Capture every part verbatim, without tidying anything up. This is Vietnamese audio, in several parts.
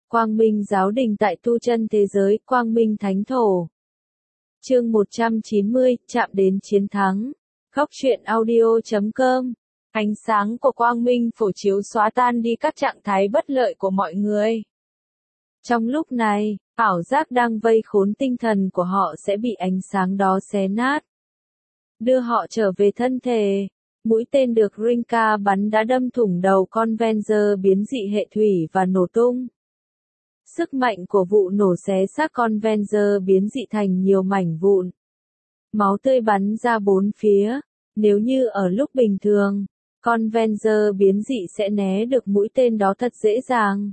Quang Minh Giáo Đình tại tu chân thế giới, Quang Minh Thánh Thổ. Chương một trăm chín mươi, chạm đến chiến thắng. Góc truyện audio chấm com. Ánh sáng của Quang Minh phổ chiếu xóa tan đi các trạng thái bất lợi của mọi người. Trong lúc này, ảo giác đang vây khốn tinh thần của họ sẽ bị ánh sáng đó xé nát, đưa họ trở về thân thể. Mũi tên được Rinka bắn đã đâm thủng đầu con Venger biến dị hệ thủy và nổ tung. Sức mạnh của vụ nổ xé xác con Venger biến dị thành nhiều mảnh vụn. Máu tươi bắn ra bốn phía. Nếu như ở lúc bình thường, con Venger biến dị sẽ né được mũi tên đó thật dễ dàng.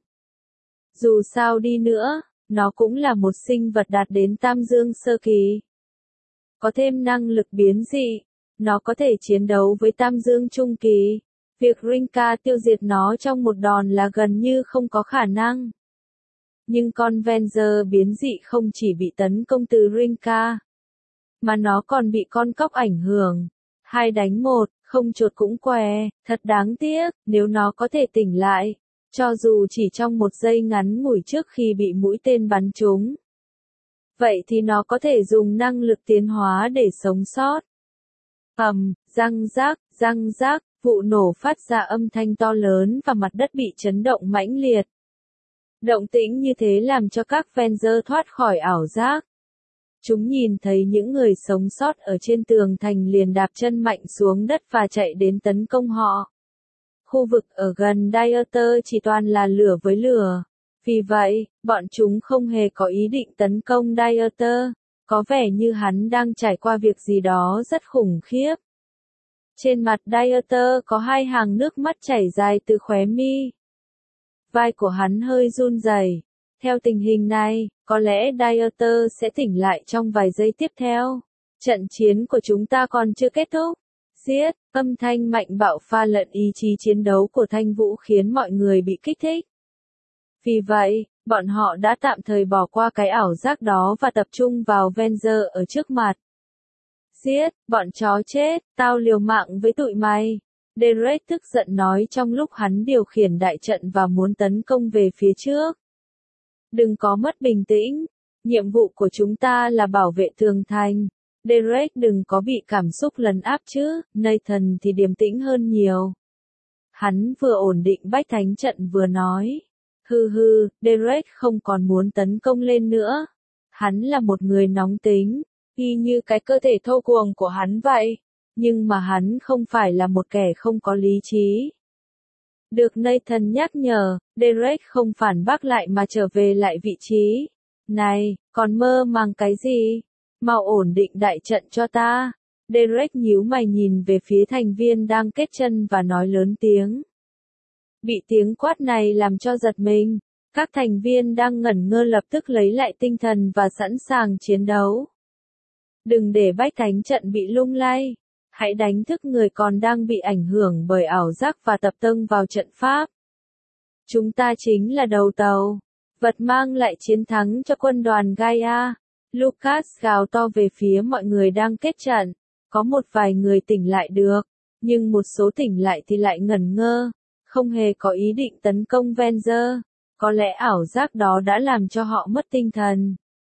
Dù sao đi nữa, nó cũng là một sinh vật đạt đến Tam Dương sơ kỳ. Có thêm năng lực biến dị, nó có thể chiến đấu với Tam Dương trung kỳ. Việc Rinka tiêu diệt nó trong một đòn là gần như không có khả năng. Nhưng con Venger biến dị không chỉ bị tấn công từ Rinka, mà nó còn bị con cóc ảnh hưởng. Hai đánh một, không chột cũng què, thật đáng tiếc, nếu nó có thể tỉnh lại, cho dù chỉ trong một giây ngắn ngủi trước khi bị mũi tên bắn trúng. Vậy thì nó có thể dùng năng lực tiến hóa để sống sót. Ầm, răng rác, răng rác, vụ nổ phát ra âm thanh to lớn và mặt đất bị chấn động mãnh liệt. Động tĩnh như thế làm cho các Venger thoát khỏi ảo giác. Chúng nhìn thấy những người sống sót ở trên tường thành liền đạp chân mạnh xuống đất và chạy đến tấn công họ. Khu vực ở gần Dieter chỉ toàn là lửa với lửa. Vì vậy, bọn chúng không hề có ý định tấn công Dieter. Có vẻ như hắn đang trải qua việc gì đó rất khủng khiếp. Trên mặt Dieter có hai hàng nước mắt chảy dài từ khóe mi. Vai của hắn hơi run rẩy. Theo tình hình này, có lẽ Dieter sẽ tỉnh lại trong vài giây tiếp theo. Trận chiến của chúng ta còn chưa kết thúc. Giết, âm thanh mạnh bạo pha lẫn ý chí chiến đấu của Thanh Vũ khiến mọi người bị kích thích. Vì vậy, bọn họ đã tạm thời bỏ qua cái ảo giác đó và tập trung vào Venger ở trước mặt. Giết, bọn chó chết, tao liều mạng với tụi mày. Derek tức giận nói trong lúc hắn điều khiển đại trận và muốn tấn công về phía trước. Đừng có mất bình tĩnh. Nhiệm vụ của chúng ta là bảo vệ tường thành. Derek đừng có bị cảm xúc lấn áp chứ. Nathan thì điềm tĩnh hơn nhiều. Hắn vừa ổn định bách thánh trận vừa nói. Hừ hừ, Derek không còn muốn tấn công lên nữa. Hắn là một người nóng tính, y như cái cơ thể thô cuồng của hắn vậy. Nhưng mà hắn không phải là một kẻ không có lý trí. Được Nathan nhắc nhở, Derek không phản bác lại mà trở về lại vị trí. Này, còn mơ màng cái gì? Mau ổn định đại trận cho ta. Derek nhíu mày nhìn về phía thành viên đang kết chân và nói lớn tiếng. Bị tiếng quát này làm cho giật mình. Các thành viên đang ngẩn ngơ lập tức lấy lại tinh thần và sẵn sàng chiến đấu. Đừng để bách thánh trận bị lung lay. Hãy đánh thức người còn đang bị ảnh hưởng bởi ảo giác và tập trung vào trận pháp. Chúng ta chính là đầu tàu. Vật mang lại chiến thắng cho quân đoàn Gaia. Lucas gào to về phía mọi người đang kết trận. Có một vài người tỉnh lại được. Nhưng một số tỉnh lại thì lại ngẩn ngơ. Không hề có ý định tấn công Venger. Có lẽ ảo giác đó đã làm cho họ mất tinh thần.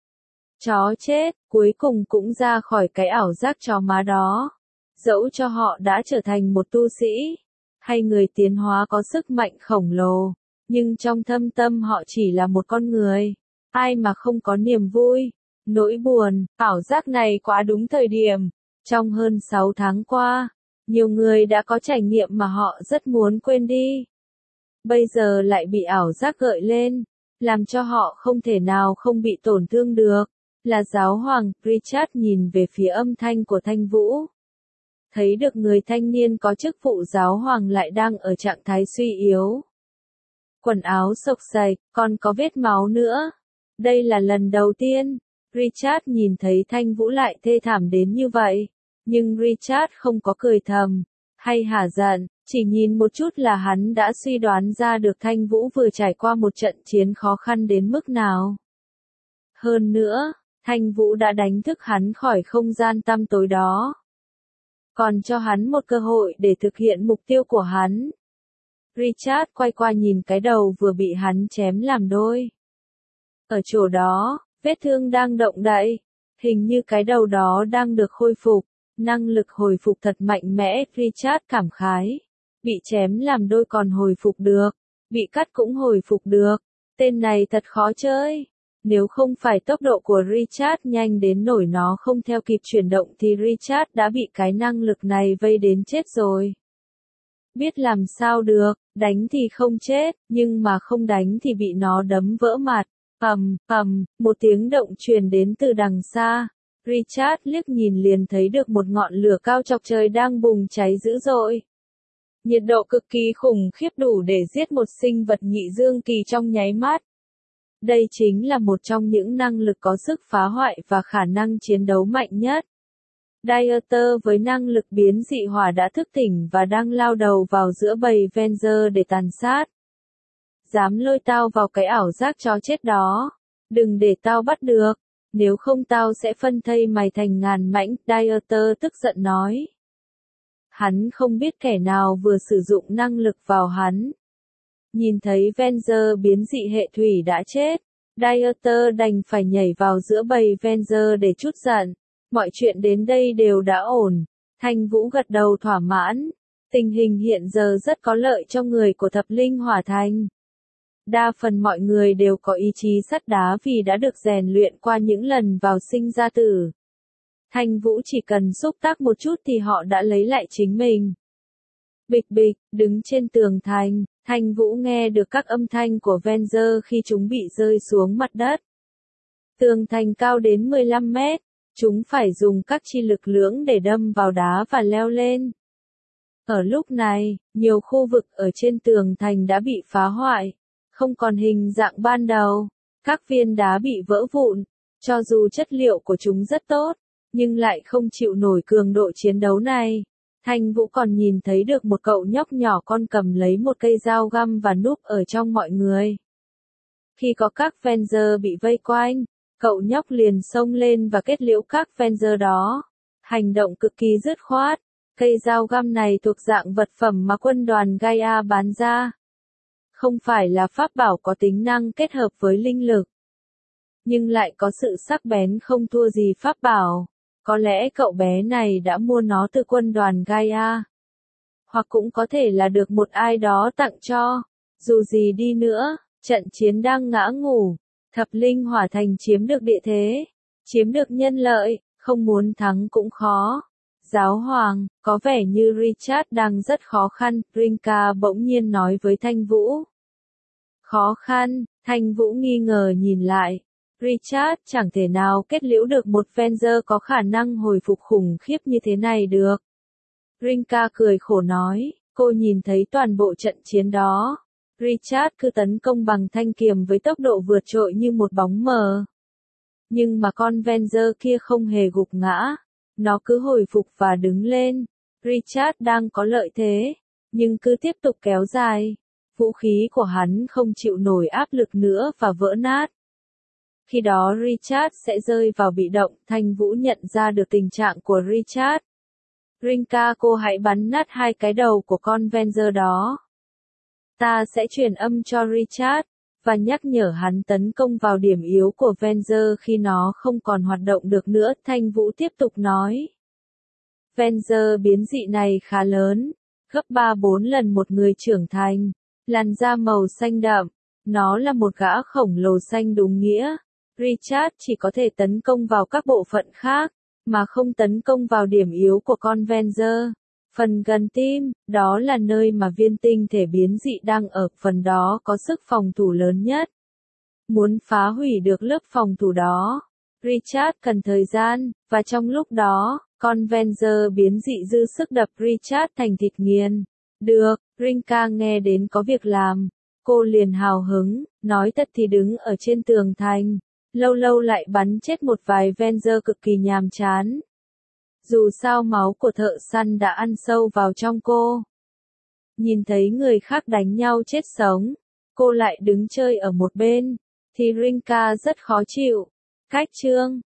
Chó chết, cuối cùng cũng ra khỏi cái ảo giác chó má đó. Dẫu cho họ đã trở thành một tu sĩ, hay người tiến hóa có sức mạnh khổng lồ, nhưng trong thâm tâm họ chỉ là một con người. Ai mà không có niềm vui, nỗi buồn, ảo giác này quá đúng thời điểm. Trong hơn sáu tháng qua, nhiều người đã có trải nghiệm mà họ rất muốn quên đi. Bây giờ lại bị ảo giác gợi lên, làm cho họ không thể nào không bị tổn thương được. Là giáo hoàng, Richard nhìn về phía âm thanh của Thanh Vũ. Thấy được người thanh niên có chức vụ giáo hoàng lại đang ở trạng thái suy yếu. Quần áo xộc xạch, còn có vết máu nữa. Đây là lần đầu tiên, Richard nhìn thấy Thanh Vũ lại thê thảm đến như vậy. Nhưng Richard không có cười thầm, hay hả giận, chỉ nhìn một chút là hắn đã suy đoán ra được Thanh Vũ vừa trải qua một trận chiến khó khăn đến mức nào. Hơn nữa, Thanh Vũ đã đánh thức hắn khỏi không gian tăm tối đó. Còn cho hắn một cơ hội để thực hiện mục tiêu của hắn. Richard quay qua nhìn cái đầu vừa bị hắn chém làm đôi. Ở chỗ đó, vết thương đang động đậy. Hình như cái đầu đó đang được khôi phục. Năng lực hồi phục thật mạnh mẽ, Richard cảm khái. Bị chém làm đôi còn hồi phục được. Bị cắt cũng hồi phục được. Tên này thật khó chơi. Nếu không phải tốc độ của Richard nhanh đến nỗi nó không theo kịp chuyển động thì Richard đã bị cái năng lực này vây đến chết rồi. Biết làm sao được, đánh thì không chết, nhưng mà không đánh thì bị nó đấm vỡ mặt. Ầm, ầm, một tiếng động truyền đến từ đằng xa. Richard liếc nhìn liền thấy được một ngọn lửa cao chọc trời đang bùng cháy dữ dội. Nhiệt độ cực kỳ khủng khiếp đủ để giết một sinh vật nhị dương kỳ trong nháy mắt. Đây chính là một trong những năng lực có sức phá hoại và khả năng chiến đấu mạnh nhất. Dieter với năng lực biến dị hỏa đã thức tỉnh và đang lao đầu vào giữa bầy Venger để tàn sát. Dám lôi tao vào cái ảo giác chó chết đó. Đừng để tao bắt được. Nếu không tao sẽ phân thây mày thành ngàn mảnh, Dieter tức giận nói. Hắn không biết kẻ nào vừa sử dụng năng lực vào hắn. Nhìn thấy Venger biến dị hệ thủy đã chết, Dieter đành phải nhảy vào giữa bầy Venger để trút giận. Mọi chuyện đến đây đều đã ổn. Thanh Vũ gật đầu thỏa mãn. Tình hình hiện giờ rất có lợi cho người của thập linh hỏa thành. Đa phần mọi người đều có ý chí sắt đá vì đã được rèn luyện qua những lần vào sinh ra tử. Thanh Vũ chỉ cần xúc tác một chút thì họ đã lấy lại chính mình. Bịch bịch, đứng trên tường thành, Thanh Vũ nghe được các âm thanh của Venger khi chúng bị rơi xuống mặt đất. Tường thành cao đến mười lăm mét, chúng phải dùng các chi lực lưỡng để đâm vào đá và leo lên. Ở lúc này, nhiều khu vực ở trên tường thành đã bị phá hoại, không còn hình dạng ban đầu. Các viên đá bị vỡ vụn, cho dù chất liệu của chúng rất tốt, nhưng lại không chịu nổi cường độ chiến đấu này. Thanh Vũ còn nhìn thấy được một cậu nhóc nhỏ con cầm lấy một cây dao găm và núp ở trong mọi người. Khi có các Venger bị vây quanh, cậu nhóc liền xông lên và kết liễu các Venger đó. Hành động cực kỳ dứt khoát. Cây dao găm này thuộc dạng vật phẩm mà quân đoàn Gaia bán ra. Không phải là pháp bảo có tính năng kết hợp với linh lực, nhưng lại có sự sắc bén không thua gì pháp bảo. Có lẽ cậu bé này đã mua nó từ quân đoàn Gaia. Hoặc cũng có thể là được một ai đó tặng cho. Dù gì đi nữa, trận chiến đang ngã ngủ. Thập linh hỏa thành chiếm được địa thế, chiếm được nhân lợi, không muốn thắng cũng khó. Giáo hoàng, có vẻ như Richard đang rất khó khăn, Rinka bỗng nhiên nói với Thanh Vũ. Khó khăn, Thanh Vũ nghi ngờ nhìn lại. Richard chẳng thể nào kết liễu được một Venger có khả năng hồi phục khủng khiếp như thế này được. Rinka cười khổ nói, cô nhìn thấy toàn bộ trận chiến đó. Richard cứ tấn công bằng thanh kiềm với tốc độ vượt trội như một bóng mờ. Nhưng mà con Venger kia không hề gục ngã. Nó cứ hồi phục và đứng lên. Richard đang có lợi thế, nhưng cứ tiếp tục kéo dài. Vũ khí của hắn không chịu nổi áp lực nữa và vỡ nát. Khi đó Richard sẽ rơi vào bị động. Thanh Vũ nhận ra được tình trạng của Richard. Rinka, cô hãy bắn nát hai cái đầu của con Venger đó. Ta sẽ truyền âm cho Richard, và nhắc nhở hắn tấn công vào điểm yếu của Venger khi nó không còn hoạt động được nữa. Thanh Vũ tiếp tục nói. Venger biến dị này khá lớn, gấp ba bốn lần một người trưởng thành, làn da màu xanh đậm, nó là một gã khổng lồ xanh đúng nghĩa. Richard chỉ có thể tấn công vào các bộ phận khác, mà không tấn công vào điểm yếu của con Venger. Phần gần tim, đó là nơi mà viên tinh thể biến dị đang ở, phần đó có sức phòng thủ lớn nhất. Muốn phá hủy được lớp phòng thủ đó, Richard cần thời gian, và trong lúc đó, con Venger biến dị dư sức đập Richard thành thịt nghiền. Được, Rinka nghe đến có việc làm. Cô liền hào hứng, nói thật thì đứng ở trên tường thành, lâu lâu lại bắn chết một vài Venger cực kỳ nhàm chán. Dù sao máu của thợ săn đã ăn sâu vào trong cô. Nhìn thấy người khác đánh nhau chết sống, cô lại đứng chơi ở một bên, thì Rinka rất khó chịu. Cách chương